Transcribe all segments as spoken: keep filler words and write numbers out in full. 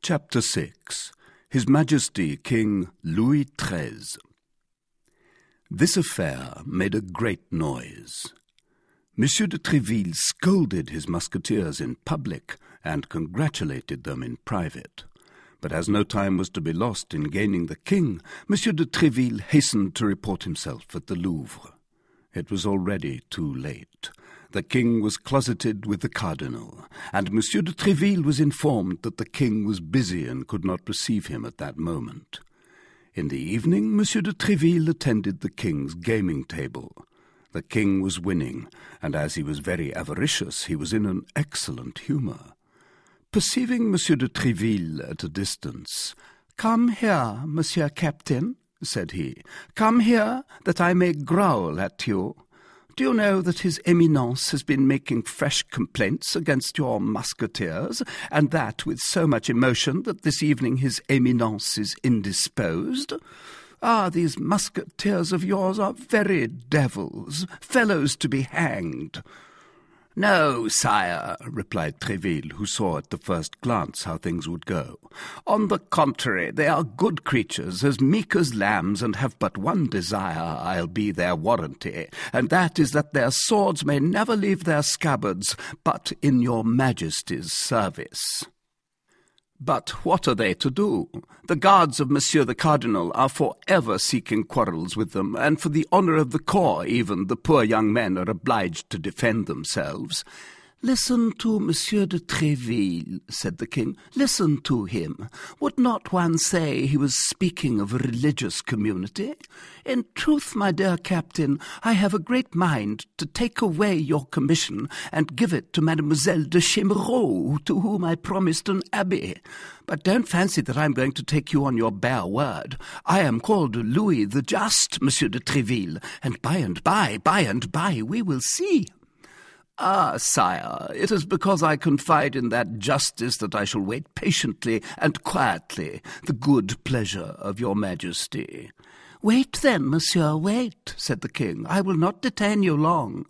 Chapter six. His Majesty King Louis the thirteenth. This affair made a great noise. Monsieur de Tréville scolded his musketeers in public and congratulated them in private. But as no time was to be lost in gaining the king, Monsieur de Tréville hastened to report himself at the Louvre. It was already too late. The king was closeted with the cardinal, and Monsieur de Tréville was informed that the king was busy and could not receive him at that moment. In the evening, Monsieur de Tréville attended the king's gaming table. The king was winning, and as he was very avaricious, he was in an excellent humour. Perceiving Monsieur de Tréville at a distance, "Come here, Monsieur Captain," said he. "Come here, that I may growl at you. Do you know that His Eminence has been making fresh complaints against your musketeers, and that with so much emotion that this evening His Eminence is indisposed? Ah, these musketeers of yours are very devils, fellows to be hanged." "No, sire," replied Tréville, who saw at the first glance how things would go. "On the contrary, they are good creatures, as meek as lambs, and have but one desire, I'll be their warranty, and that is that their swords may never leave their scabbards, but in your Majesty's service." "But what are they to do? The guards of Monsieur the Cardinal are for ever seeking quarrels with them, and for the honour of the corps even, the poor young men are obliged to defend themselves." "Listen to Monsieur de Tréville," said the king. "Listen to him. Would not one say he was speaking of a religious community? In truth, my dear captain, I have a great mind to take away your commission and give it to Mademoiselle de Chemeraux, to whom I promised an abbey. But don't fancy that I am going to take you on your bare word. I am called Louis the Just, Monsieur de Tréville, and by and by, by and by, we will see." "Ah, sire, it is because I confide in that justice that I shall wait patiently and quietly the good pleasure of your Majesty." "Wait then, monsieur, wait," said the king. "I will not detain you long."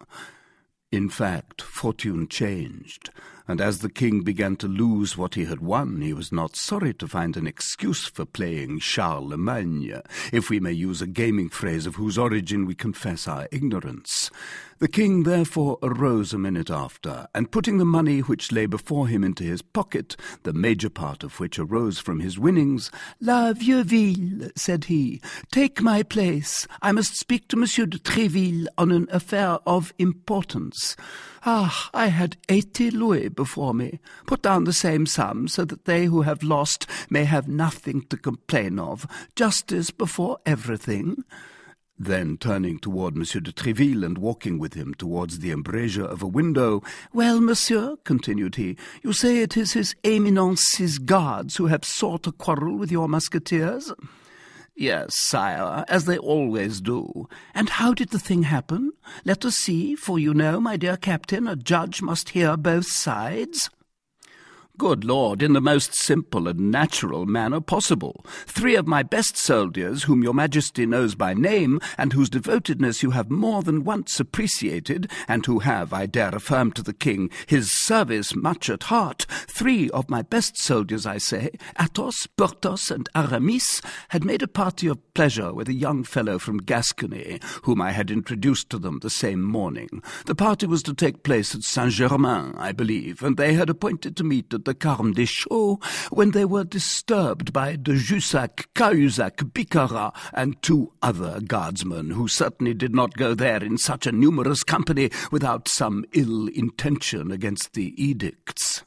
In fact, fortune changed, and as the king began to lose what he had won, he was not sorry to find an excuse for playing Charlemagne, if we may use a gaming phrase of whose origin we confess our ignorance. The king therefore arose a minute after, and putting the money which lay before him into his pocket, the major part of which arose from his winnings, "La Vieuville," said he, "take my place. I must speak to Monsieur de Tréville on an affair of importance. Ah, I had eighty louis before me. Put down the same sum, so that they who have lost may have nothing to complain of. Justice before everything." Then, turning toward Monsieur de Tréville and walking with him towards the embrasure of a window, "Well, monsieur," continued he, "you say it is His Eminence's guards who have sought a quarrel with your musketeers?" "Yes, sire, as they always do." "And how did the thing happen? Let us see, for you know, my dear captain, a judge must hear both sides." "Good Lord, in the most simple and natural manner possible. Three of my best soldiers, whom your Majesty knows by name, and whose devotedness you have more than once appreciated, and who have, I dare affirm to the king, his service much at heart, three of my best soldiers, I say, Athos, Porthos, and Aramis, had made a party of pleasure with a young fellow from Gascony, whom I had introduced to them the same morning. The party was to take place at Saint-Germain, I believe, and they had appointed to meet at the Carme des Chaux, when they were disturbed by de Jussac, Cahusac, Bicarat, and two other guardsmen, who certainly did not go there in such a numerous company without some ill intention against the edicts."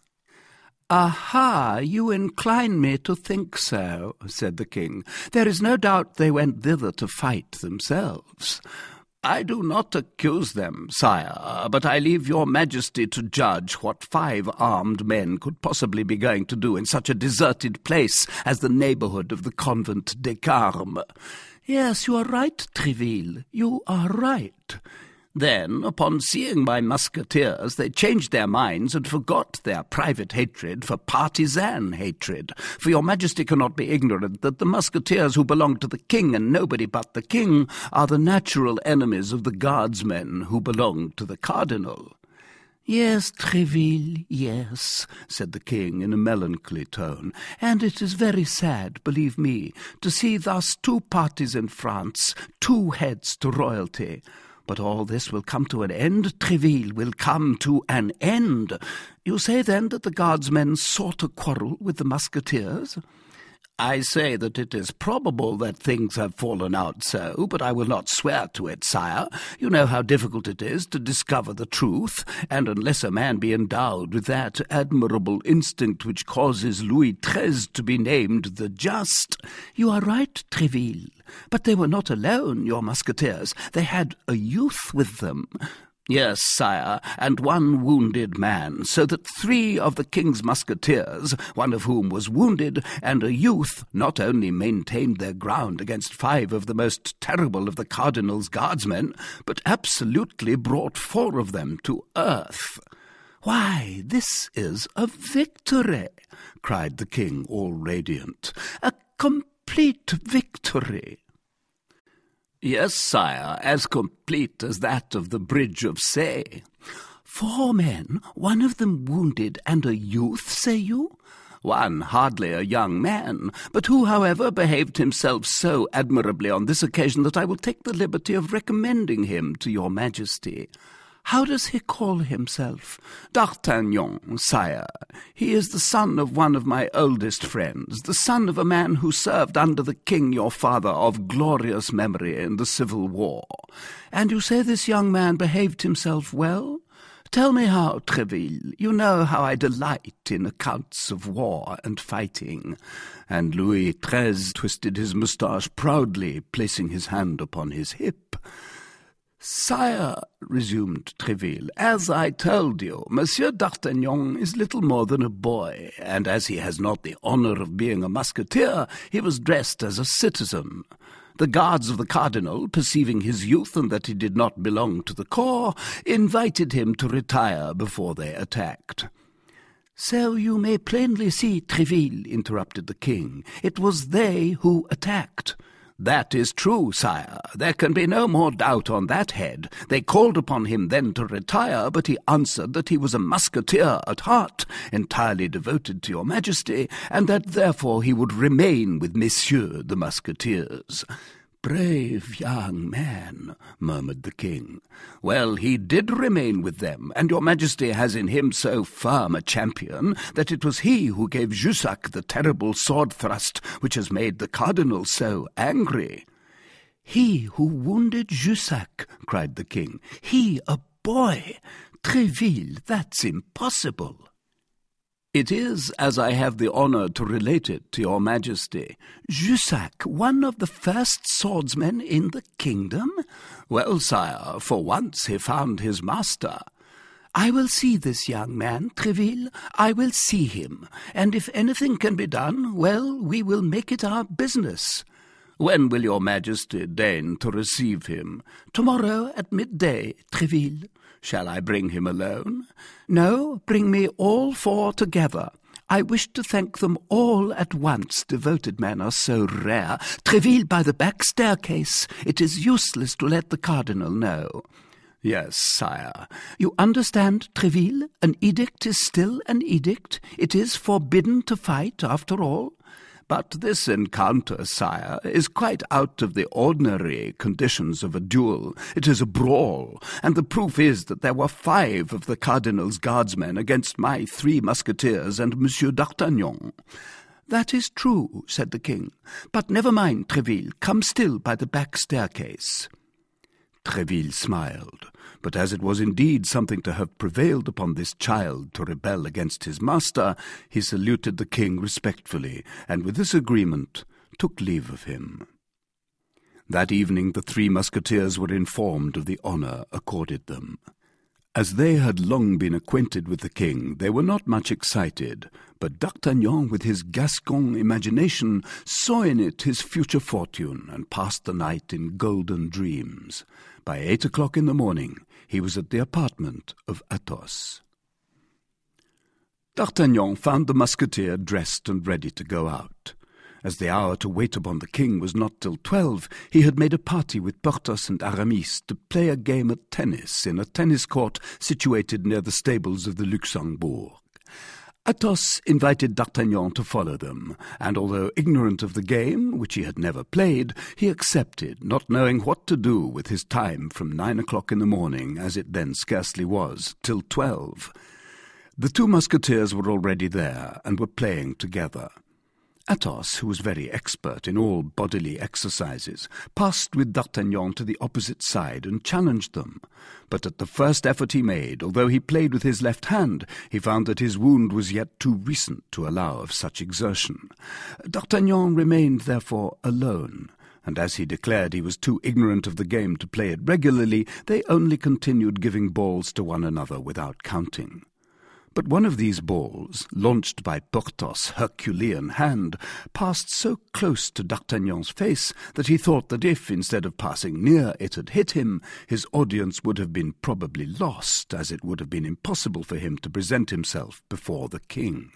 "Aha, you incline me to think so," said the king. "There is no doubt they went thither to fight themselves." "I do not accuse them, sire, but I leave your Majesty to judge what five armed men could possibly be going to do in such a deserted place as the neighbourhood of the convent des Carmes." "Yes, you are right, Tréville, you are right." Then, upon seeing my musketeers, they changed their minds and forgot their private hatred for partisan hatred. For your Majesty cannot be ignorant that the musketeers who belong to the king and nobody but the king are the natural enemies of the guardsmen who belong to the cardinal. "Yes, Tréville, yes," said the king in a melancholy tone, "and it is very sad, believe me, to see thus two parties in France, two heads to royalty. But all this will come to an end, Tréville, will come to an end. You say, then, that the guardsmen sought a quarrel with the musketeers?" "I say that it is probable that things have fallen out so, but I will not swear to it, sire. You know how difficult it is to discover the truth, and unless a man be endowed with that admirable instinct which causes Louis the thirteenth to be named the Just—" "You are right, Tréville, but they were not alone, your musketeers. They had a youth with them." "Yes, sire, and one wounded man, so that three of the king's musketeers, one of whom was wounded, and a youth, not only maintained their ground against five of the most terrible of the cardinal's guardsmen, but absolutely brought four of them to earth." "Why, this is a victory!" cried the king, all radiant. "A complete victory!" "Yes, sire, as complete as that of the Bridge of Say." "Four men, one of them wounded, and a youth, say you?" "One hardly a young man, but who, however, behaved himself so admirably on this occasion that I will take the liberty of recommending him to your majesty." "How does he call himself?" "D'Artagnan, sire. He is the son of one of my oldest friends, the son of a man who served under the king your father of glorious memory in the Civil War." "And you say this young man behaved himself well? Tell me how, Tréville. You know how I delight in accounts of war and fighting." And Louis the thirteenth twisted his moustache proudly, placing his hand upon his hip. "Sire," resumed Tréville, "as I told you, Monsieur d'Artagnan is little more than a boy, and as he has not the honour of being a musketeer, he was dressed as a citizen. The guards of the cardinal, perceiving his youth and that he did not belong to the corps, invited him to retire before they attacked." "So you may plainly see, Tréville," interrupted the king, "it was they who attacked." "That is true, sire. There can be no more doubt on that head. They called upon him then to retire, but he answered that he was a musketeer at heart, entirely devoted to your majesty, and that therefore he would remain with messieurs the musketeers." "Brave young man," murmured the king. "Well, he did remain with them, and your majesty has in him so firm a champion that it was he who gave Jussac the terrible sword thrust which has made the cardinal so angry." "He who wounded Jussac," cried the king. "He, a boy! Tréville, that's impossible." "It is, as I have the honour to relate it to your majesty." "Jussac, one of the first swordsmen in the kingdom?" "Well, sire, for once he found his master." "I will see this young man, Tréville. I will see him, and if anything can be done, well, we will make it our business." "When will your majesty deign to receive him?" "Tomorrow at midday, Tréville." "Shall I bring him alone?" "No, bring me all four together. I wish to thank them all at once. Devoted men are so rare. Tréville, by the back staircase. It is useless to let the cardinal know." "Yes, sire." "You understand, Tréville? An edict is still an edict. It is forbidden to fight, after all." "But this encounter, sire, is quite out of the ordinary conditions of a duel. It is a brawl, and the proof is that there were five of the cardinal's guardsmen against my three musketeers and Monsieur d'Artagnan." "That is true," said the king. "But never mind, Tréville. Come still by the back staircase." Tréville smiled, but as it was indeed something to have prevailed upon this child to rebel against his master, he saluted the king respectfully, and with this agreement took leave of him. That evening the three musketeers were informed of the honour accorded them. As they had long been acquainted with the king, they were not much excited, but D'Artagnan, with his Gascon imagination, saw in it his future fortune, and passed the night in golden dreams. By eight o'clock in the morning he was at the apartment of Athos. D'Artagnan found the musketeer dressed and ready to go out. As the hour to wait upon the king was not till twelve, he had made a party with Porthos and Aramis to play a game at tennis in a tennis court situated near the stables of the Luxembourg. Athos invited D'Artagnan to follow them, and although ignorant of the game, which he had never played, he accepted, not knowing what to do with his time from nine o'clock in the morning, as it then scarcely was, till twelve. The two musketeers were already there, and were playing together. Athos, who was very expert in all bodily exercises, passed with D'Artagnan to the opposite side and challenged them. But at the first effort he made, although he played with his left hand, he found that his wound was yet too recent to allow of such exertion. D'Artagnan remained, therefore, alone, and as he declared he was too ignorant of the game to play it regularly, they only continued giving balls to one another without counting. But one of these balls, launched by Porthos' Herculean hand, passed so close to D'Artagnan's face that he thought that if, instead of passing near, it had hit him, his audience would have been probably lost, as it would have been impossible for him to present himself before the king.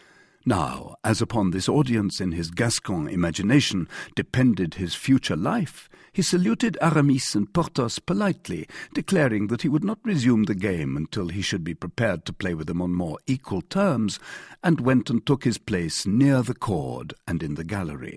Now, as upon this audience in his Gascon imagination depended his future life, he saluted Aramis and Porthos politely, declaring that he would not resume the game until he should be prepared to play with them on more equal terms, and went and took his place near the cord and in the gallery.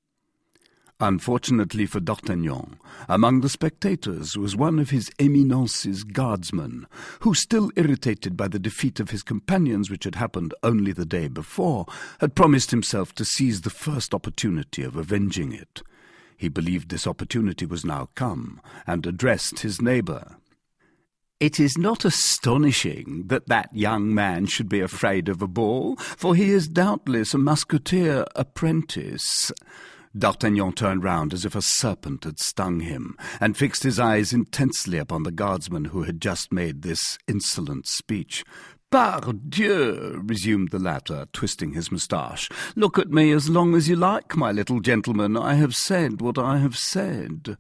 Unfortunately for D'Artagnan, among the spectators was one of his Eminence's guardsmen, who, still irritated by the defeat of his companions, which had happened only the day before, had promised himself to seize the first opportunity of avenging it. He believed this opportunity was now come, and addressed his neighbour. "It is not astonishing that that young man should be afraid of a ball, for he is doubtless a musketeer apprentice." D'Artagnan turned round as if a serpent had stung him, and fixed his eyes intensely upon the guardsman who had just made this insolent speech. "Pardieu," resumed the latter, twisting his moustache, "look at me as long as you like, my little gentleman. I have said what I have said."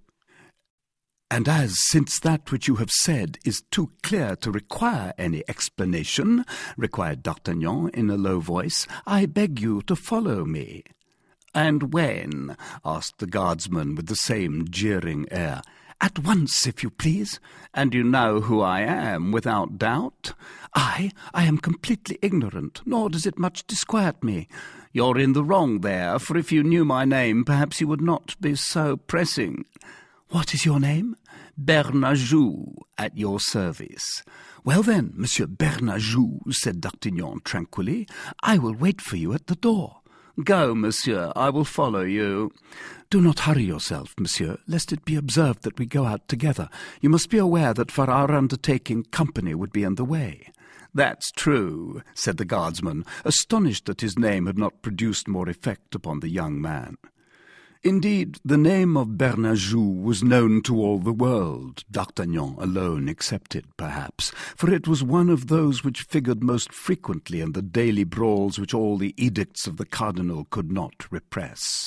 "And as, since that which you have said is too clear to require any explanation," required D'Artagnan in a low voice, "I beg you to follow me." "And when?" asked the guardsman with the same jeering air. "At once, if you please." "And you know who I am, without doubt?" "I? I am completely ignorant, nor does it much disquiet me." "You're in the wrong there, for if you knew my name, perhaps you would not be so pressing." "What is your name?" "Bernajoux, at your service." "Well then, Monsieur Bernajoux," said D'Artagnan tranquilly, "I will wait for you at the door." "Go, monsieur, I will follow you." "Do not hurry yourself, monsieur, lest it be observed that we go out together. You must be aware that for our undertaking company would be in the way." "That's true," said the guardsman, astonished that his name had not produced more effect upon the young man. Indeed, the name of Bernajoux was known to all the world, D'Artagnan alone excepted, perhaps, for it was one of those which figured most frequently in the daily brawls which all the edicts of the cardinal could not repress.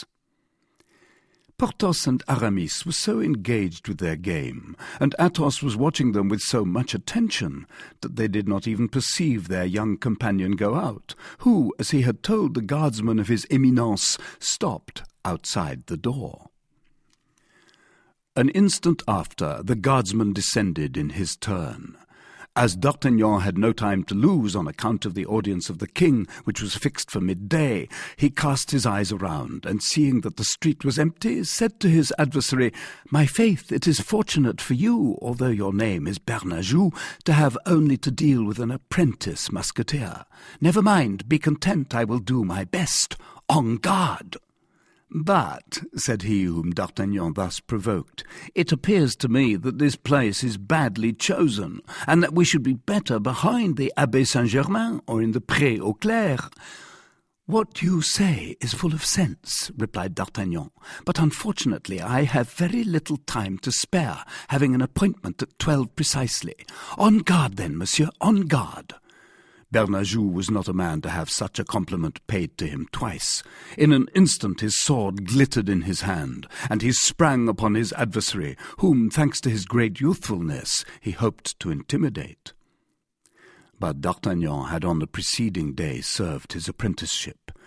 Porthos and Aramis were so engaged with their game, and Athos was watching them with so much attention, that they did not even perceive their young companion go out, who, as he had told the guardsman of his Eminence, stopped outside the door. An instant after, the guardsman descended in his turn. As D'Artagnan had no time to lose on account of the audience of the king, which was fixed for midday, he cast his eyes around, and seeing that the street was empty, said to his adversary, "My faith, it is fortunate for you, although your name is Bernajoux, to have only to deal with an apprentice musketeer. Never mind, be content, I will do my best. En garde!" "But," said he whom D'Artagnan thus provoked, "it appears to me that this place is badly chosen, and that we should be better behind the Abbé Saint-Germain or in the Pré aux Clercs." "What you say is full of sense," replied D'Artagnan, "but unfortunately I have very little time to spare, having an appointment at twelve precisely. En garde then, monsieur, en garde." Bernajoux was not a man to have such a compliment paid to him twice. In an instant his sword glittered in his hand, and he sprang upon his adversary, whom, thanks to his great youthfulness, he hoped to intimidate. But D'Artagnan had on the preceding day served his apprenticeship.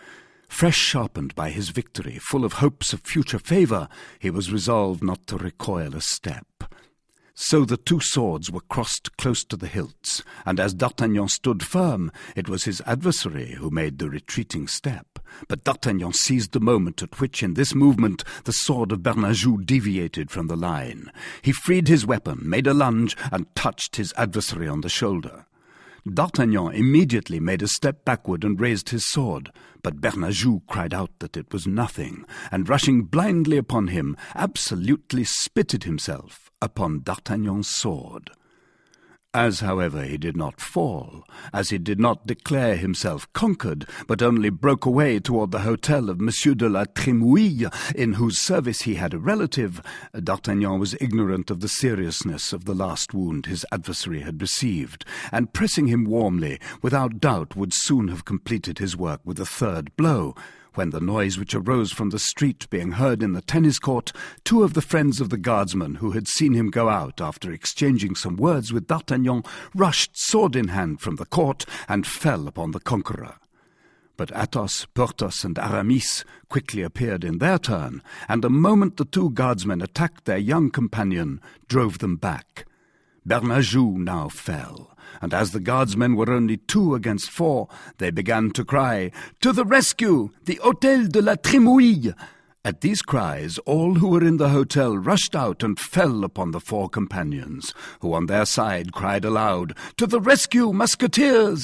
Fresh sharpened by his victory, full of hopes of future favour, he was resolved not to recoil a step. So the two swords were crossed close to the hilts, and as D'Artagnan stood firm, it was his adversary who made the retreating step. But D'Artagnan seized the moment at which, in this movement, the sword of Bernajoux deviated from the line. He freed his weapon, made a lunge, and touched his adversary on the shoulder. D'Artagnan immediately made a step backward and raised his sword, but Bernajoux cried out that it was nothing, and rushing blindly upon him, absolutely spitted himself upon D'Artagnan's sword. As, however, he did not fall, as he did not declare himself conquered, but only broke away toward the hotel of Monsieur de la Trémouille, in whose service he had a relative, D'Artagnan was ignorant of the seriousness of the last wound his adversary had received, and pressing him warmly, without doubt would soon have completed his work with a third blow, when the noise which arose from the street being heard in the tennis court, two of the friends of the guardsman who had seen him go out after exchanging some words with D'Artagnan rushed sword in hand from the court and fell upon the conqueror. But Athos, Porthos, and Aramis quickly appeared in their turn, and the moment the two guardsmen attacked their young companion, drove them back. Bernajoux now fell, and as the guardsmen were only two against four, they began to cry, "To the rescue! The Hôtel de la Trémouille!" At these cries, all who were in the hotel rushed out and fell upon the four companions, who on their side cried aloud, "To the rescue, musketeers!"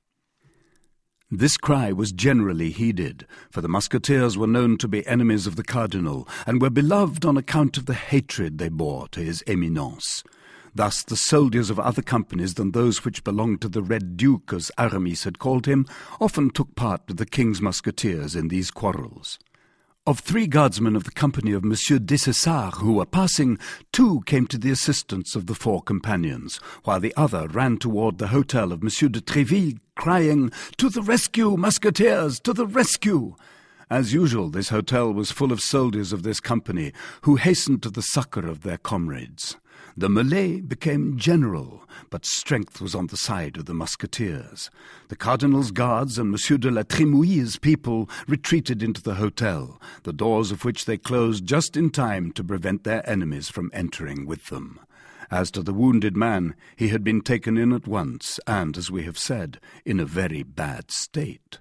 This cry was generally heeded, for the musketeers were known to be enemies of the cardinal, and were beloved on account of the hatred they bore to his Eminence. Thus the soldiers of other companies than those which belonged to the Red Duke, as Aramis had called him, often took part with the king's musketeers in these quarrels. Of three guardsmen of the company of Monsieur Dessessart who were passing, two came to the assistance of the four companions, while the other ran toward the hotel of Monsieur de Tréville, crying, "To the rescue, musketeers, to the rescue!" As usual, this hotel was full of soldiers of this company, who hastened to the succour of their comrades. The mêlée became general, but strength was on the side of the musketeers. The cardinal's guards and Monsieur de la Trémouille's people retreated into the hotel, the doors of which they closed just in time to prevent their enemies from entering with them. As to the wounded man, he had been taken in at once, and, as we have said, in a very bad state.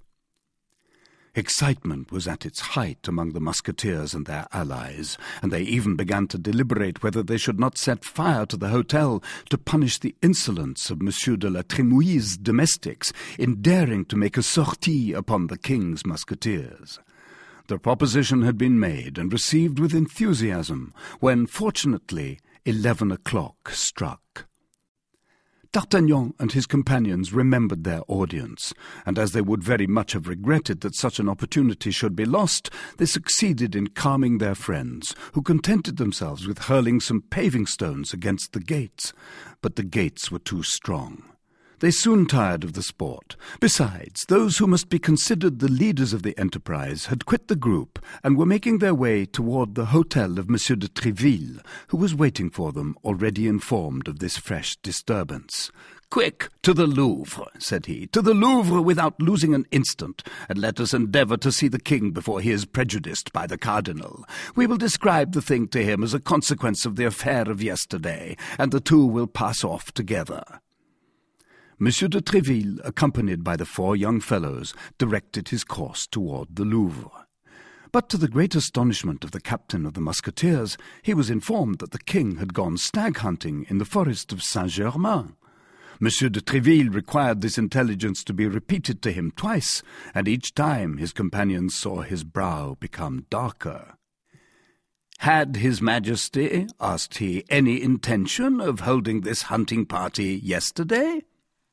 Excitement was at its height among the musketeers and their allies, and they even began to deliberate whether they should not set fire to the hotel to punish the insolence of Monsieur de la Trémouille's domestics in daring to make a sortie upon the king's musketeers. The proposition had been made and received with enthusiasm, when, fortunately, eleven o'clock struck. D'Artagnan and his companions remembered their audience, and as they would very much have regretted that such an opportunity should be lost, they succeeded in calming their friends, who contented themselves with hurling some paving stones against the gates. But the gates were too strong. They soon tired of the sport. Besides, those who must be considered the leaders of the enterprise had quit the group and were making their way toward the hotel of Monsieur de Tréville, who was waiting for them, already informed of this fresh disturbance. "Quick, to the Louvre," said he, "to the Louvre without losing an instant, and let us endeavour to see the king before he is prejudiced by the cardinal. We will describe the thing to him as a consequence of the affair of yesterday, and the two will pass off together." Monsieur de Tréville, accompanied by the four young fellows, directed his course toward the Louvre. But to the great astonishment of the captain of the musketeers, he was informed that the king had gone stag-hunting in the forest of Saint-Germain. Monsieur de Tréville required this intelligence to be repeated to him twice, and each time his companions saw his brow become darker. "Had His Majesty," asked he, "any intention of holding this hunting party yesterday?"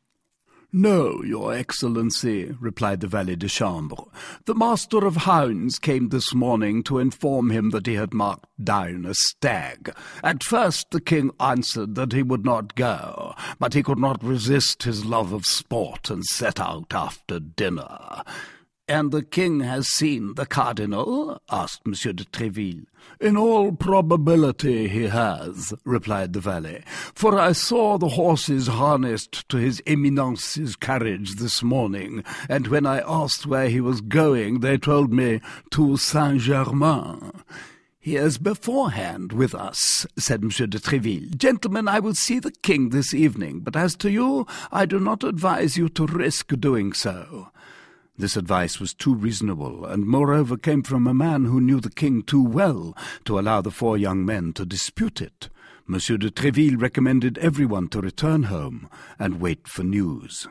"No, Your Excellency," replied the valet de chambre. "The master of hounds came this morning to inform him that he had marked down a stag. At first the king answered that he would not go, but he could not resist his love of sport and set out after dinner. "And the king has seen the cardinal?" asked Monsieur de Tréville. "In all probability he has," replied the valet, "for I saw the horses harnessed to his Eminence's carriage this morning, and when I asked where he was going, they told me to Saint-Germain." "He is beforehand with us," said Monsieur de Tréville. "Gentlemen, I will see the king this evening, but as to you, I do not advise you to risk doing so." This advice was too reasonable, and moreover came from a man who knew the king too well to allow the four young men to dispute it. Monsieur de Tréville recommended everyone to return home and wait for news.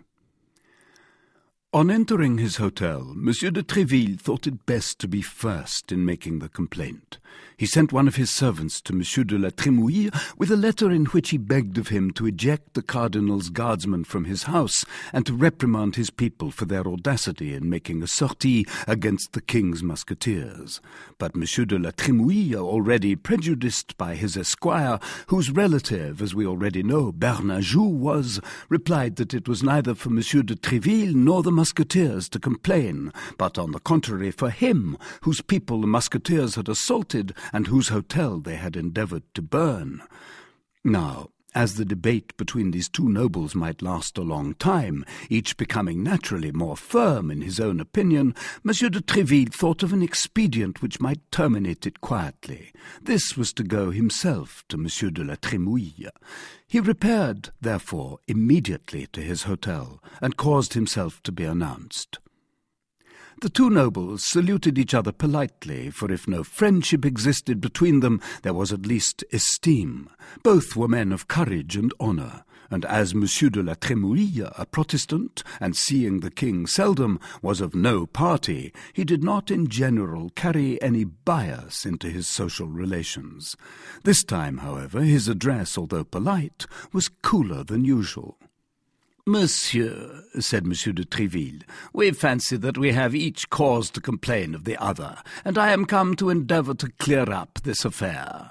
On entering his hotel, Monsieur de Tréville thought it best to be first in making the complaint. He sent one of his servants to Monsieur de la Trémouille with a letter in which he begged of him to eject the cardinal's guardsmen from his house and to reprimand his people for their audacity in making a sortie against the king's musketeers. But Monsieur de la Trémouille, already prejudiced by his esquire, whose relative, as we already know, Bernajoux was, replied that it was neither for Monsieur de Tréville nor the musketeers to complain, but on the contrary for him, whose people the musketeers had assaulted and whose hotel they had endeavoured to burn. Now, as the debate between these two nobles might last a long time, each becoming naturally more firm in his own opinion, Monsieur de Tréville thought of an expedient which might terminate it quietly. This was to go himself to Monsieur de la Trémouille. He repaired, therefore, immediately to his hotel, and caused himself to be announced. The two nobles saluted each other politely, for if no friendship existed between them, there was at least esteem. Both were men of courage and honour, and as Monsieur de la Trémouille, a Protestant, and seeing the king seldom, was of no party, he did not in general carry any bias into his social relations. This time, however, his address, although polite, was cooler than usual. "Monsieur," said Monsieur de Tréville, "we fancy that we have each cause to complain of the other, and I am come to endeavour to clear up this affair."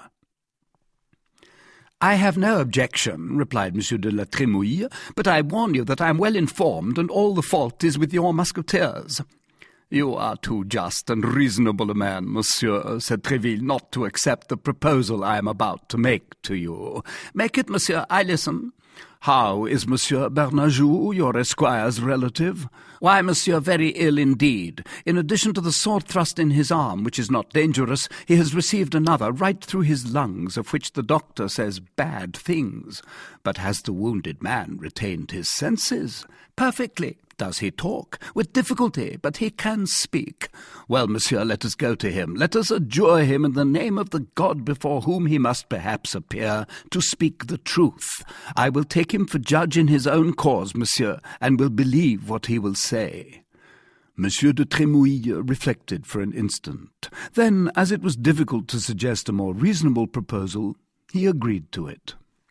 "I have no objection," replied Monsieur de la Trémouille, "but I warn you that I am well informed, and all the fault is with your musketeers." "You are too just and reasonable a man, monsieur," said Tréville, "not to accept the proposal I am about to make to you." "Make it, monsieur, I listen." "How is Monsieur Bernajoux, your esquire's relative?" "Why, monsieur, very ill indeed. In addition to the sword thrust in his arm, which is not dangerous, he has received another right through his lungs, of which the doctor says bad things. But has the wounded man retained his senses?" "Perfectly." "Does he talk?" "With difficulty, but he can speak." "Well, monsieur, let us go to him. Let us adjure him in the name of the God before whom he must perhaps appear, to speak the truth. I will take him for judge in his own cause, monsieur, and will believe what he will say." Monsieur de Trémouille reflected for an instant. Then, as it was difficult to suggest a more reasonable proposal, he agreed to it.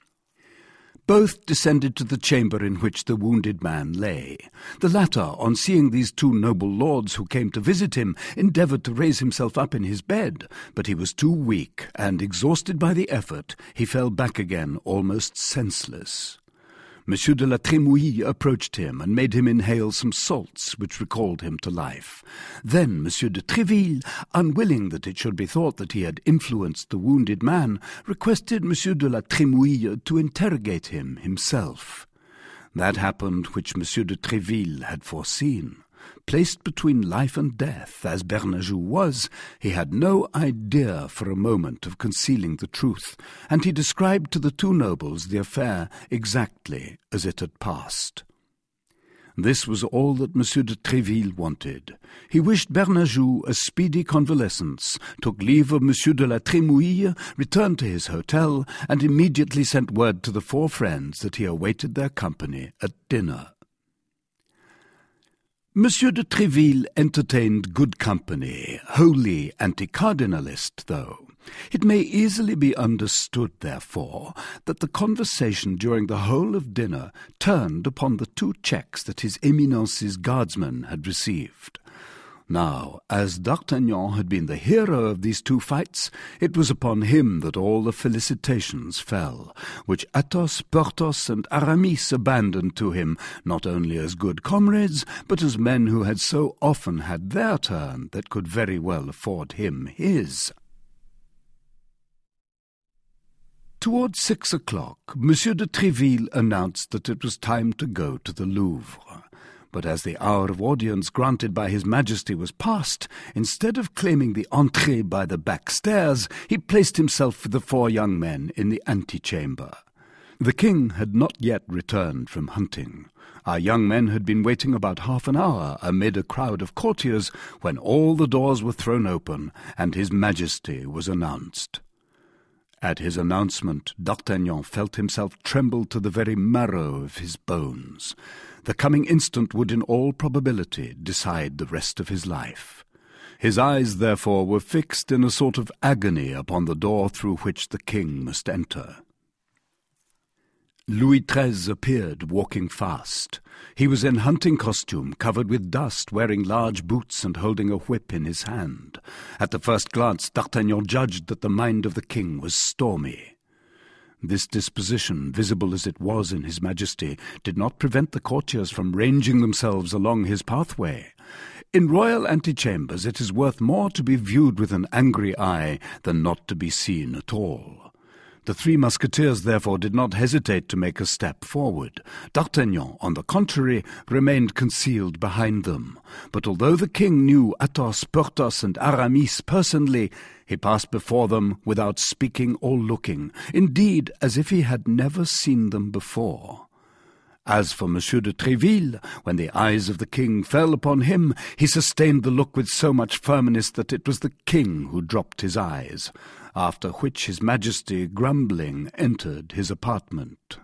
Both descended to the chamber in which the wounded man lay. The latter, on seeing these two noble lords who came to visit him, endeavoured to raise himself up in his bed, but he was too weak, and, exhausted by the effort, he fell back again almost senseless. Monsieur de la Trémouille approached him and made him inhale some salts which recalled him to life. Then Monsieur de Tréville, unwilling that it should be thought that he had influenced the wounded man, requested Monsieur de la Trémouille to interrogate him himself. That happened which Monsieur de Tréville had foreseen. Placed between life and death, as Bernajoux was, he had no idea for a moment of concealing the truth, and he described to the two nobles the affair exactly as it had passed. This was all that Monsieur de Tréville wanted. He wished Bernajoux a speedy convalescence, took leave of Monsieur de la Trémouille, returned to his hotel, and immediately sent word to the four friends that he awaited their company at dinner. Monsieur de Tréville entertained good company, wholly anti-cardinalist though. It may easily be understood, therefore, that the conversation during the whole of dinner turned upon the two checks that his Eminence's guardsmen had received. Now, as D'Artagnan had been the hero of these two fights, it was upon him that all the felicitations fell, which Athos, Porthos, and Aramis abandoned to him, not only as good comrades, but as men who had so often had their turn that could very well afford him his. Towards six o'clock, Monsieur de Tréville announced that it was time to go to the Louvre. But as the hour of audience granted by His Majesty was past, instead of claiming the entrée by the back stairs, he placed himself with the four young men in the antechamber. The king had not yet returned from hunting. Our young men had been waiting about half an hour amid a crowd of courtiers when all the doors were thrown open and His Majesty was announced. At his announcement, D'Artagnan felt himself tremble to the very marrow of his bones. The coming instant would in all probability decide the rest of his life. His eyes, therefore, were fixed in a sort of agony upon the door through which the king must enter. Louis the thirteenth appeared, walking fast. He was in hunting costume, covered with dust, wearing large boots and holding a whip in his hand. At the first glance, D'Artagnan judged that the mind of the king was stormy. This disposition, visible as it was in His Majesty, did not prevent the courtiers from ranging themselves along his pathway. In royal antechambers it is worth more to be viewed with an angry eye than not to be seen at all. The three musketeers therefore did not hesitate to make a step forward. D'Artagnan, on the contrary, remained concealed behind them. But although the king knew Athos, Porthos, and Aramis personally, he passed before them without speaking or looking, indeed as if he had never seen them before. As for Monsieur de Tréville, when the eyes of the king fell upon him, he sustained the look with so much firmness that it was the king who dropped his eyes, after which His Majesty, grumbling, entered his apartment.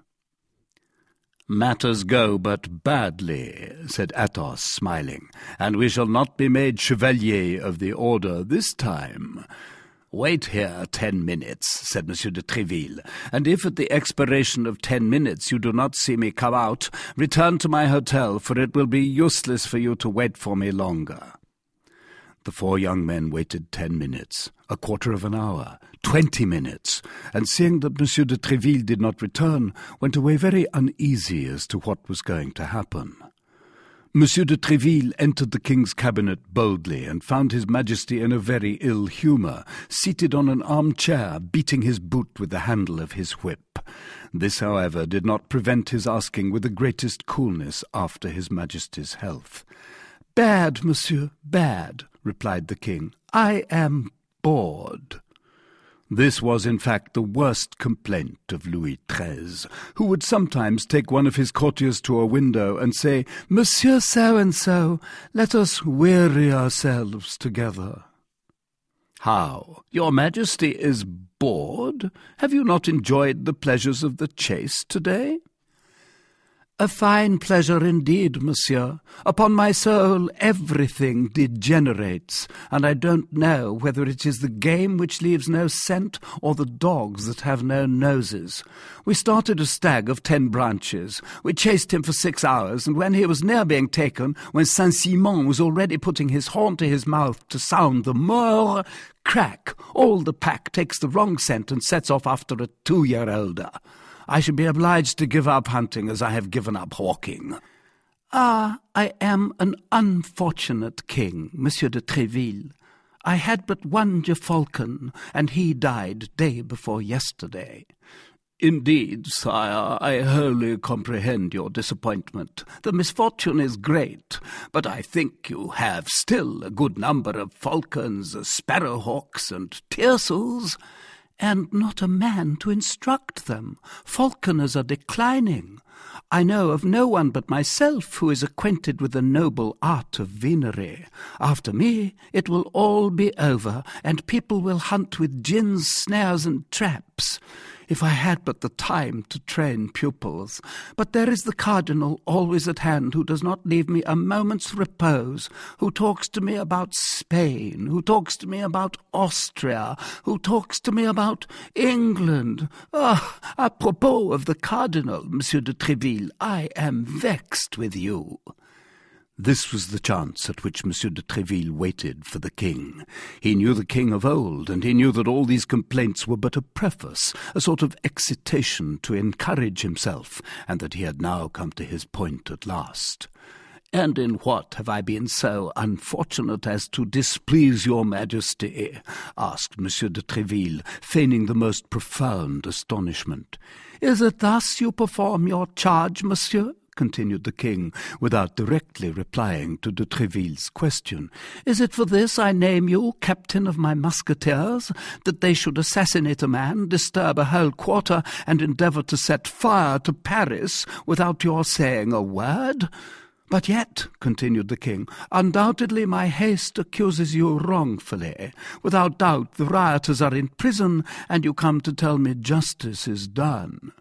"Matters go but badly," said Athos, smiling, "and we shall not be made chevalier of the order this time." "Wait here ten minutes," said Monsieur de Tréville, "and if at the expiration of ten minutes you do not see me come out, return to my hotel, for it will be useless for you to wait for me longer." The four young men waited ten minutes, a quarter of an hour, twenty minutes, and seeing that Monsieur de Tréville did not return, went away very uneasy as to what was going to happen. Monsieur de Tréville entered the king's cabinet boldly and found His Majesty in a very ill humour, seated on an armchair, beating his boot with the handle of his whip. This, however, did not prevent his asking with the greatest coolness after His Majesty's health. "Bad, monsieur, bad," replied the king. "I am bored." This was, in fact, the worst complaint of Louis the thirteenth, who would sometimes take one of his courtiers to a window and say, "Monsieur so-and-so, let us weary ourselves together." "How, your Majesty is bored? Have you not enjoyed the pleasures of the chase today?" "A fine pleasure indeed, monsieur. Upon my soul, everything degenerates, and I don't know whether it is the game which leaves no scent or the dogs that have no noses. We started a stag of ten branches. We chased him for six hours, and when he was near being taken, when Saint-Simon was already putting his horn to his mouth to sound the mort, crack, all the pack takes the wrong scent and sets off after a two-year-older. I should be obliged to give up hunting as I have given up hawking." "Ah, I am an unfortunate king, Monsieur de Tréville. I had but one Falcon, and he died day before yesterday." "Indeed, sire, I wholly comprehend your disappointment. The misfortune is great, but I think you have still a good number of falcons, sparrowhawks, and tiercels." "And not a man to instruct them. Falconers are declining. I know of no one but myself who is acquainted with the noble art of venery. After me it will all be over, and people will hunt with gins, snares, and traps. If I had but the time to train pupils. But there is the cardinal always at hand, who does not leave me a moment's repose, who talks to me about Spain, who talks to me about Austria, who talks to me about England. Ah, à propos of the cardinal, Monsieur de Tréville, I am vexed with you." This was the chance at which Monsieur de Tréville waited for the king. He knew the king of old, and he knew that all these complaints were but a preface, a sort of excitation to encourage himself, and that he had now come to his point at last. "And in what have I been so unfortunate as to displease your majesty?" asked Monsieur de Tréville, feigning the most profound astonishment. "Is it thus you perform your charge, monsieur?" continued the king, without directly replying to de Tréville's question. "Is it for this I name you captain of my musketeers, that they should assassinate a man, disturb a whole quarter, and endeavour to set fire to Paris without your saying a word? But yet," continued the king, "undoubtedly my haste accuses you wrongfully. Without doubt the rioters are in prison, and you come to tell me justice is done."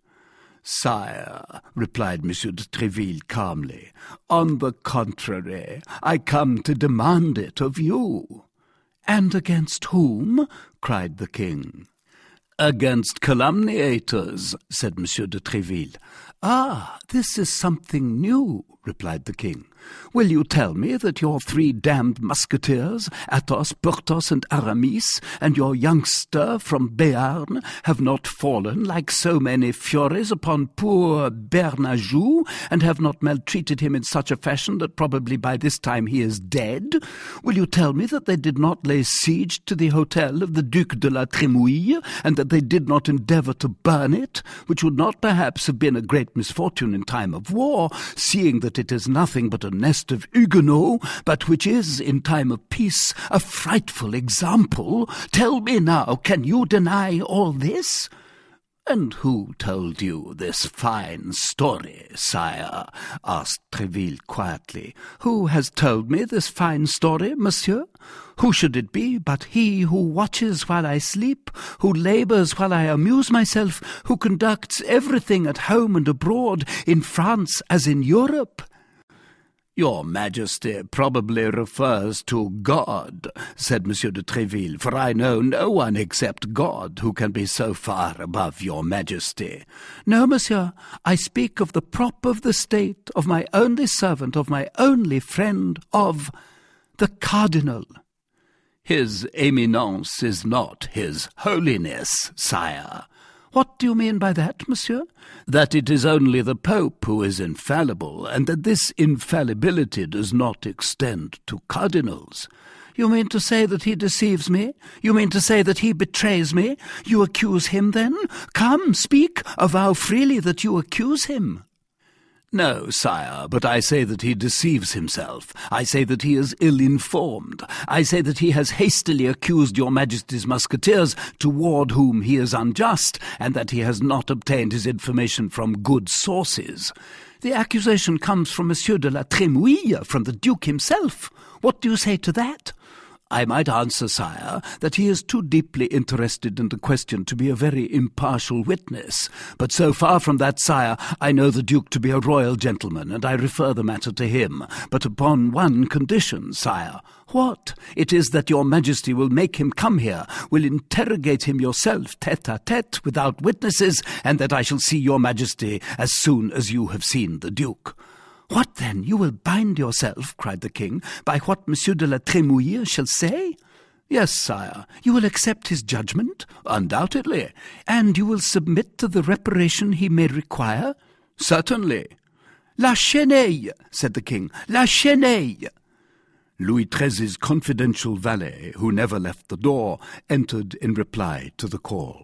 "Sire," replied Monsieur de Tréville calmly, "on the contrary, I come to demand it of you." "And against whom?" cried the king. "Against calumniators," said Monsieur de Tréville. "Ah, this is something new," replied the king. "Will you tell me that your three damned musketeers, Athos, Porthos, and Aramis, and your youngster from Béarn, have not fallen like so many furies upon poor Bernajoux, and have not maltreated him in such a fashion that probably by this time he is dead? Will you tell me that they did not lay siege to the hotel of the Duc de la Trémouille, and that they did not endeavour to burn it, which would not perhaps have been a great misfortune in time of war, seeing that it is nothing but a nest of Huguenots, but which is, in time of peace, a frightful example? Tell me now, can you deny all this?" "And who told you this fine story, sire?" asked Tréville quietly. "Who has told me this fine story, monsieur? Who should it be but he who watches while I sleep, who labours while I amuse myself, who conducts everything at home and abroad, in France as in Europe?" "Your Majesty probably refers to God," said Monsieur de Tréville, "for I know no one except God who can be so far above your Majesty." "No, monsieur, I speak of the prop of the state, of my only servant, of my only friend, of the Cardinal." "His Eminence is not his Holiness, sire." "What do you mean by that, monsieur?" "That it is only the Pope who is infallible, and that this infallibility does not extend to cardinals." "You mean to say that he deceives me? You mean to say that he betrays me? You accuse him, then? Come, speak, avow freely that you accuse him." "No, sire, but I say that he deceives himself. I say that he is ill-informed. I say that he has hastily accused your Majesty's musketeers, toward whom he is unjust, and that he has not obtained his information from good sources." "The accusation comes from Monsieur de la Trémouille, from the Duke himself. What do you say to that?" "I might answer, sire, that he is too deeply interested in the question to be a very impartial witness. But so far from that, sire, I know the Duke to be a royal gentleman, and I refer the matter to him, but upon one condition, sire." "What?" "It is that your Majesty will make him come here, will interrogate him yourself tête-à-tête without witnesses, and that I shall see your Majesty as soon as you have seen the Duke." "What then? You will bind yourself," cried the king, "by what Monsieur de la Trémouille shall say?" "Yes, sire." "You will accept his judgment?" "Undoubtedly." "And you will submit to the reparation he may require?" "Certainly." "La Chenaille," said the king, "La Chenaille." Louis the thirteenth's confidential valet, who never left the door, entered in reply to the call.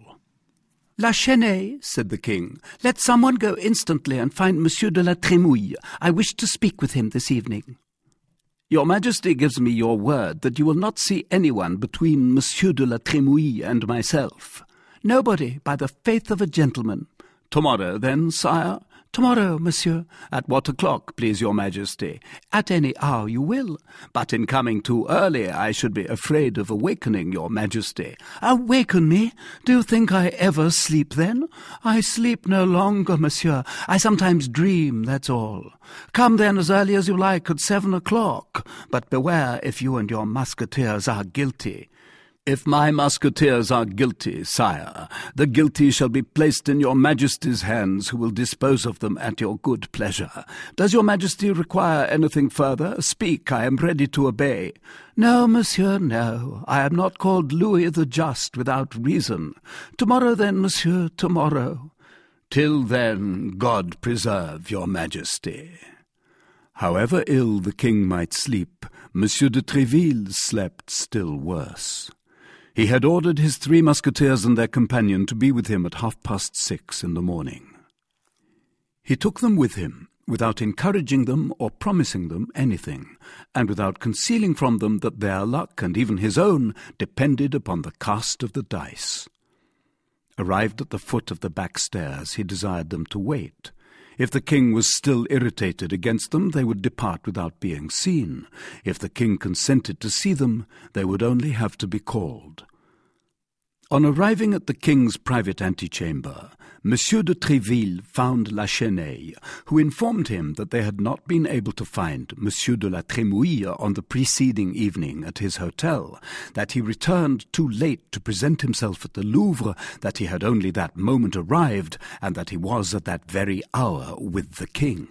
"La Chenaille," said the king, "let someone go instantly and find Monsieur de la Trémouille. I wish to speak with him this evening." "Your Majesty gives me your word that you will not see anyone between Monsieur de la Trémouille and myself." "Nobody, by the faith of a gentleman." "Tomorrow, then, sire?" "Tomorrow, monsieur." "At what o'clock, please your Majesty?" "At any hour you will." "But in coming too early, I should be afraid of awakening your Majesty." "Awaken me? Do you think I ever sleep then?" "I sleep no longer, monsieur. I sometimes dream, that's all." "Come then as early as you like, at seven o'clock. But beware if you and your musketeers are guilty." If my musketeers are guilty, sire, the guilty shall be placed in your majesty's hands, who will dispose of them at your good pleasure. Does your majesty require anything further? Speak, I am ready to obey. No, monsieur, no. I am not called Louis the Just without reason. Tomorrow then, monsieur, tomorrow. Till then, God preserve your majesty. However ill the king might sleep, Monsieur de Tréville slept still worse. He had ordered his three musketeers and their companion to be with him at half past six in the morning. He took them with him, without encouraging them or promising them anything, and without concealing from them that their luck, and even his own, depended upon the cast of the dice. Arrived at the foot of the back stairs, he desired them to wait. If the king was still irritated against them, they would depart without being seen. If the king consented to see them, they would only have to be called. On arriving at the king's private antechamber, Monsieur de Tréville found Lachenay, who informed him that they had not been able to find Monsieur de la Trémouille on the preceding evening at his hotel, that he returned too late to present himself at the Louvre, that he had only that moment arrived, and that he was at that very hour with the king.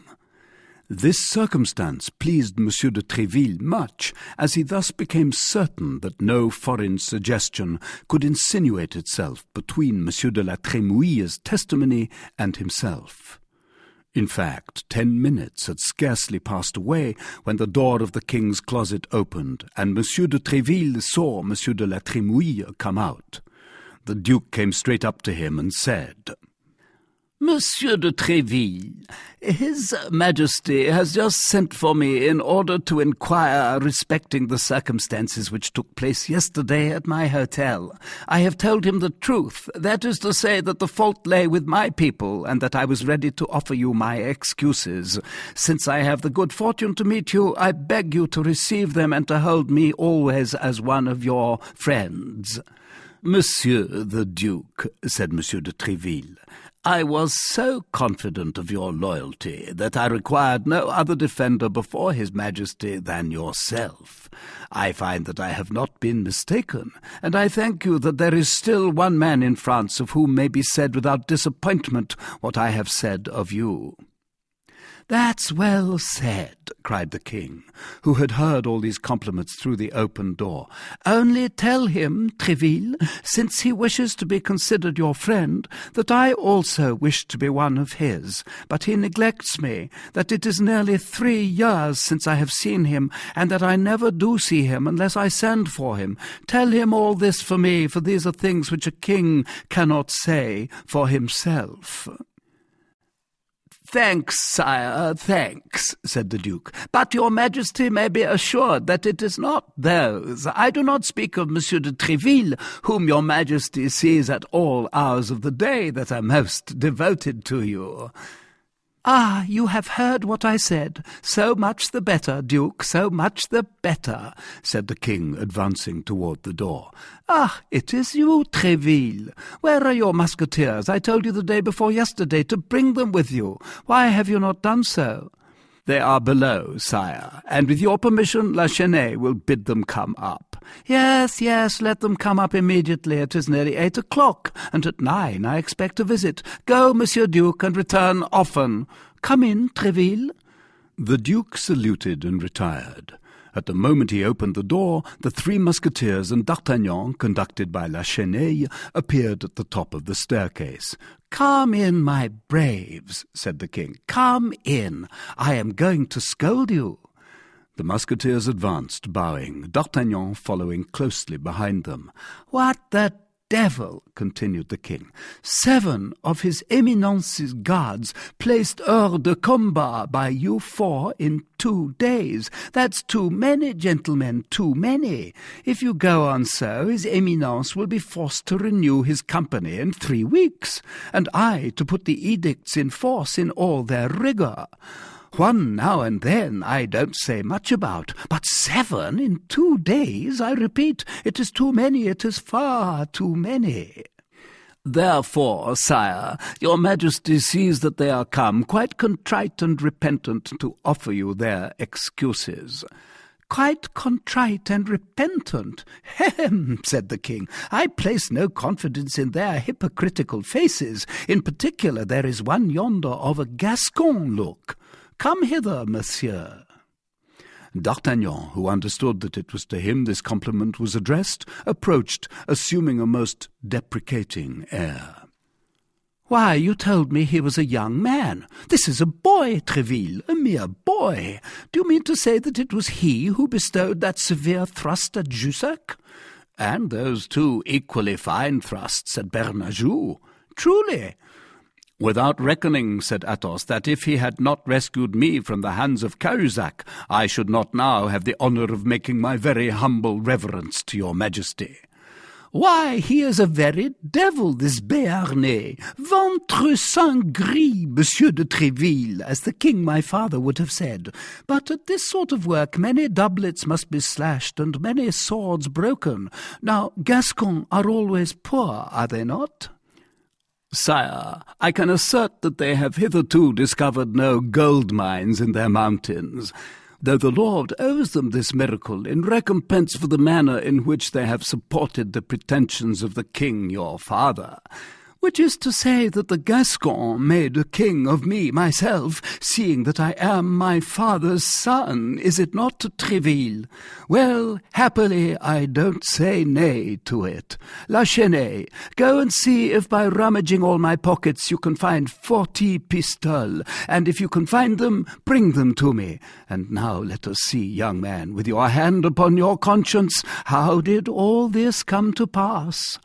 This circumstance pleased Monsieur de Tréville much, as he thus became certain that no foreign suggestion could insinuate itself between Monsieur de la Trémouille's testimony and himself. In fact, ten minutes had scarcely passed away when the door of the king's closet opened, and Monsieur de Tréville saw Monsieur de la Trémouille come out. The Duke came straight up to him and said, "Monsieur de Tréville, His Majesty has just sent for me in order to inquire respecting the circumstances which took place yesterday at my hotel. I have told him the truth, that is to say that the fault lay with my people, and that I was ready to offer you my excuses. Since I have the good fortune to meet you, I beg you to receive them and to hold me always as one of your friends." "Monsieur the Duke," said Monsieur de Tréville, "I was so confident of your loyalty that I required no other defender before His Majesty than yourself. I find that I have not been mistaken, and I thank you that there is still one man in France of whom may be said without disappointment what I have said of you." "That's well said," cried the king, who had heard all these compliments through the open door. "Only tell him, Tréville, since he wishes to be considered your friend, that I also wish to be one of his. But he neglects me, that it is nearly three years since I have seen him, and that I never do see him unless I send for him. Tell him all this for me, for these are things which a king cannot say for himself." "Thanks, sire, thanks," said the Duke. "But your Majesty may be assured that it is not those. I do not speak of Monsieur de Tréville, whom your Majesty sees at all hours of the day that are most devoted to you." "Ah, you have heard what I said. So much the better, Duke, so much the better," said the king, advancing toward the door. "Ah, it is you, Tréville. Where are your musketeers? I told you the day before yesterday to bring them with you. Why have you not done so?" "They are below, sire, and with your permission, Lachenay will bid them come up." "Yes, yes, let them come up immediately. It is nearly eight o'clock, and at nine I expect a visit. Go, Monsieur Duke, and return often. Come in, Tréville." The Duke saluted and retired. At the moment he opened the door, the three musketeers and D'Artagnan, conducted by Lachenay, appeared at the top of the staircase. "Come in, my braves," said the king. "Come in. I am going to scold you." The musketeers advanced, bowing, D'Artagnan following closely behind them. "What the devil," continued the king, "seven of his Eminence's guards placed hors de combat by you four in two days. That's too many, gentlemen, too many. If you go on so, his Eminence will be forced to renew his company in three weeks, and I to put the edicts in force in all their rigour. One now and then I don't say much about, but seven in two days, I repeat, it is too many, it is far too many. Therefore, sire, your Majesty sees that they are come, quite contrite and repentant, to offer you their excuses. quite contrite and repentant. Hem, said the king, I place no confidence in their hypocritical faces. In particular, there is one yonder of a Gascon look. Come hither, monsieur. D'Artagnan, who understood that it was to him this compliment was addressed, approached, assuming a most deprecating air. Why, you told me he was a young man. This is a boy, Tréville, a mere boy. Do you mean to say that it was he who bestowed that severe thrust at Jussac? And those two equally fine thrusts at Bernajoux. Truly. Without reckoning, said Athos, that if he had not rescued me from the hands of Cahusac, I should not now have the honour of making my very humble reverence to your majesty. Why, he is a very devil, this Béarnais. Ventre saint gris, Monsieur de Tréville, as the king my father would have said. But at this sort of work many doublets must be slashed and many swords broken. Now, Gascons are always poor, are they not? Sire, I can assert that they have hitherto discovered no gold mines in their mountains, though the Lord owes them this miracle in recompense for the manner in which they have supported the pretensions of the king your father, which is to say that the Gascon made a king of me myself, seeing that I am my father's son, is it not, Tréville? Well, happily I don't say nay to it. Lachenay, go and see if by rummaging all my pockets you can find forty pistoles, and if you can find them, bring them to me. And now let us see, young man, with your hand upon your conscience, how did all this come to pass?"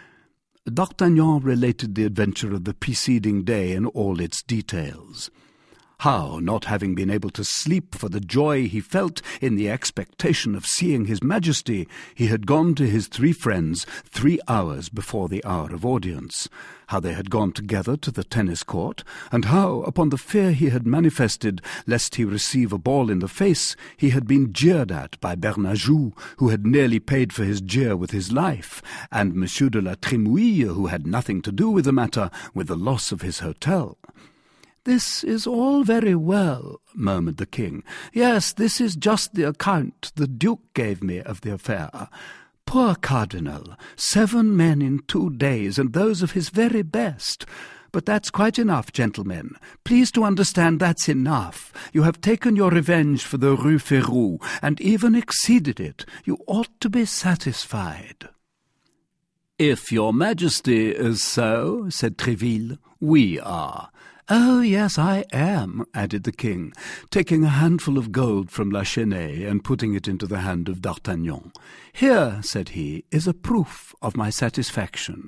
D'Artagnan related the adventure of the preceding day in all its details. How, not having been able to sleep for the joy he felt in the expectation of seeing his majesty, he had gone to his three friends three hours before the hour of audience, how they had gone together to the tennis court, and how, upon the fear he had manifested lest he receive a ball in the face, he had been jeered at by Bernajoux, who had nearly paid for his jeer with his life, and Monsieur de la Trémouille, who had nothing to do with the matter, with the loss of his hotel. "This is all very well," murmured the king. "Yes, this is just the account the Duke gave me of the affair. Poor Cardinal, seven men in two days, and those of his very best. But that's quite enough, gentlemen. Please to understand that's enough. You have taken your revenge for the Rue Férou, and even exceeded it. You ought to be satisfied." "If your majesty is so," said Tréville, "we are." "Oh, yes, I am," added the king, taking a handful of gold from Lachenay and putting it into the hand of D'Artagnan. "Here," said he, "is a proof of my satisfaction."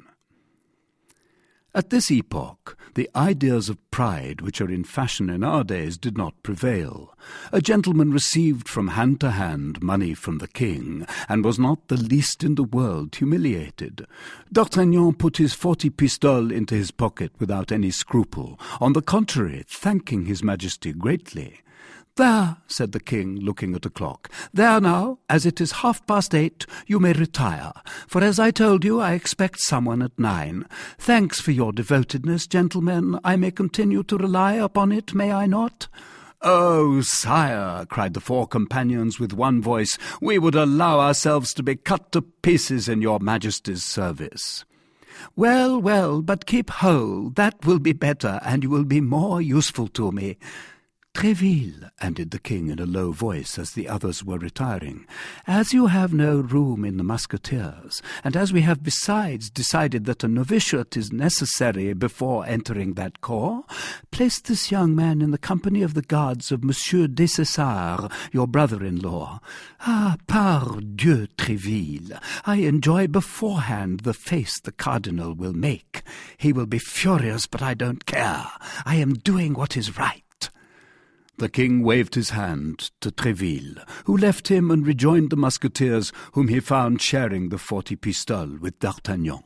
At this epoch, the ideas of pride which are in fashion in our days did not prevail. A gentleman received from hand to hand money from the king, and was not the least in the world humiliated. D'Artagnan put his forty pistoles into his pocket without any scruple, on the contrary, thanking his majesty greatly. "There," said the king, looking at a clock. "There now, as it is half past eight, you may retire, for as I told you, I expect someone at nine. Thanks for your devotedness, gentlemen. I may continue to rely upon it, may I not?" "Oh, sire," cried the four companions with one voice, "we would allow ourselves to be cut to pieces in your majesty's service." "Well, well, but keep whole. That will be better, and you will be more useful to me." "Tréville," added the king in a low voice as the others were retiring, "as you have no room in the musketeers, and as we have besides decided that a novitiate is necessary before entering that corps, place this young man in the company of the guards of Monsieur Dessessart, your brother-in-law. Ah, pardieu, Tréville, I enjoy beforehand the face the cardinal will make. He will be furious, but I don't care. I am doing what is right." The king waved his hand to Tréville, who left him and rejoined the musketeers, whom he found sharing the forty pistoles with D'Artagnan.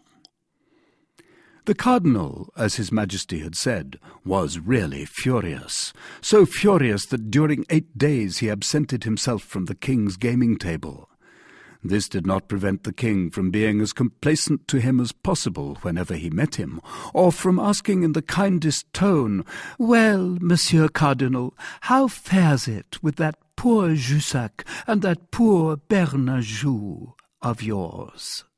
The cardinal, as his majesty had said, was really furious, so furious that during eight days he absented himself from the king's gaming table. This did not prevent the king from being as complacent to him as possible whenever he met him, or from asking in the kindest tone, "Well, Monsieur Cardinal, how fares it with that poor Jussac and that poor Bernajoux of yours?"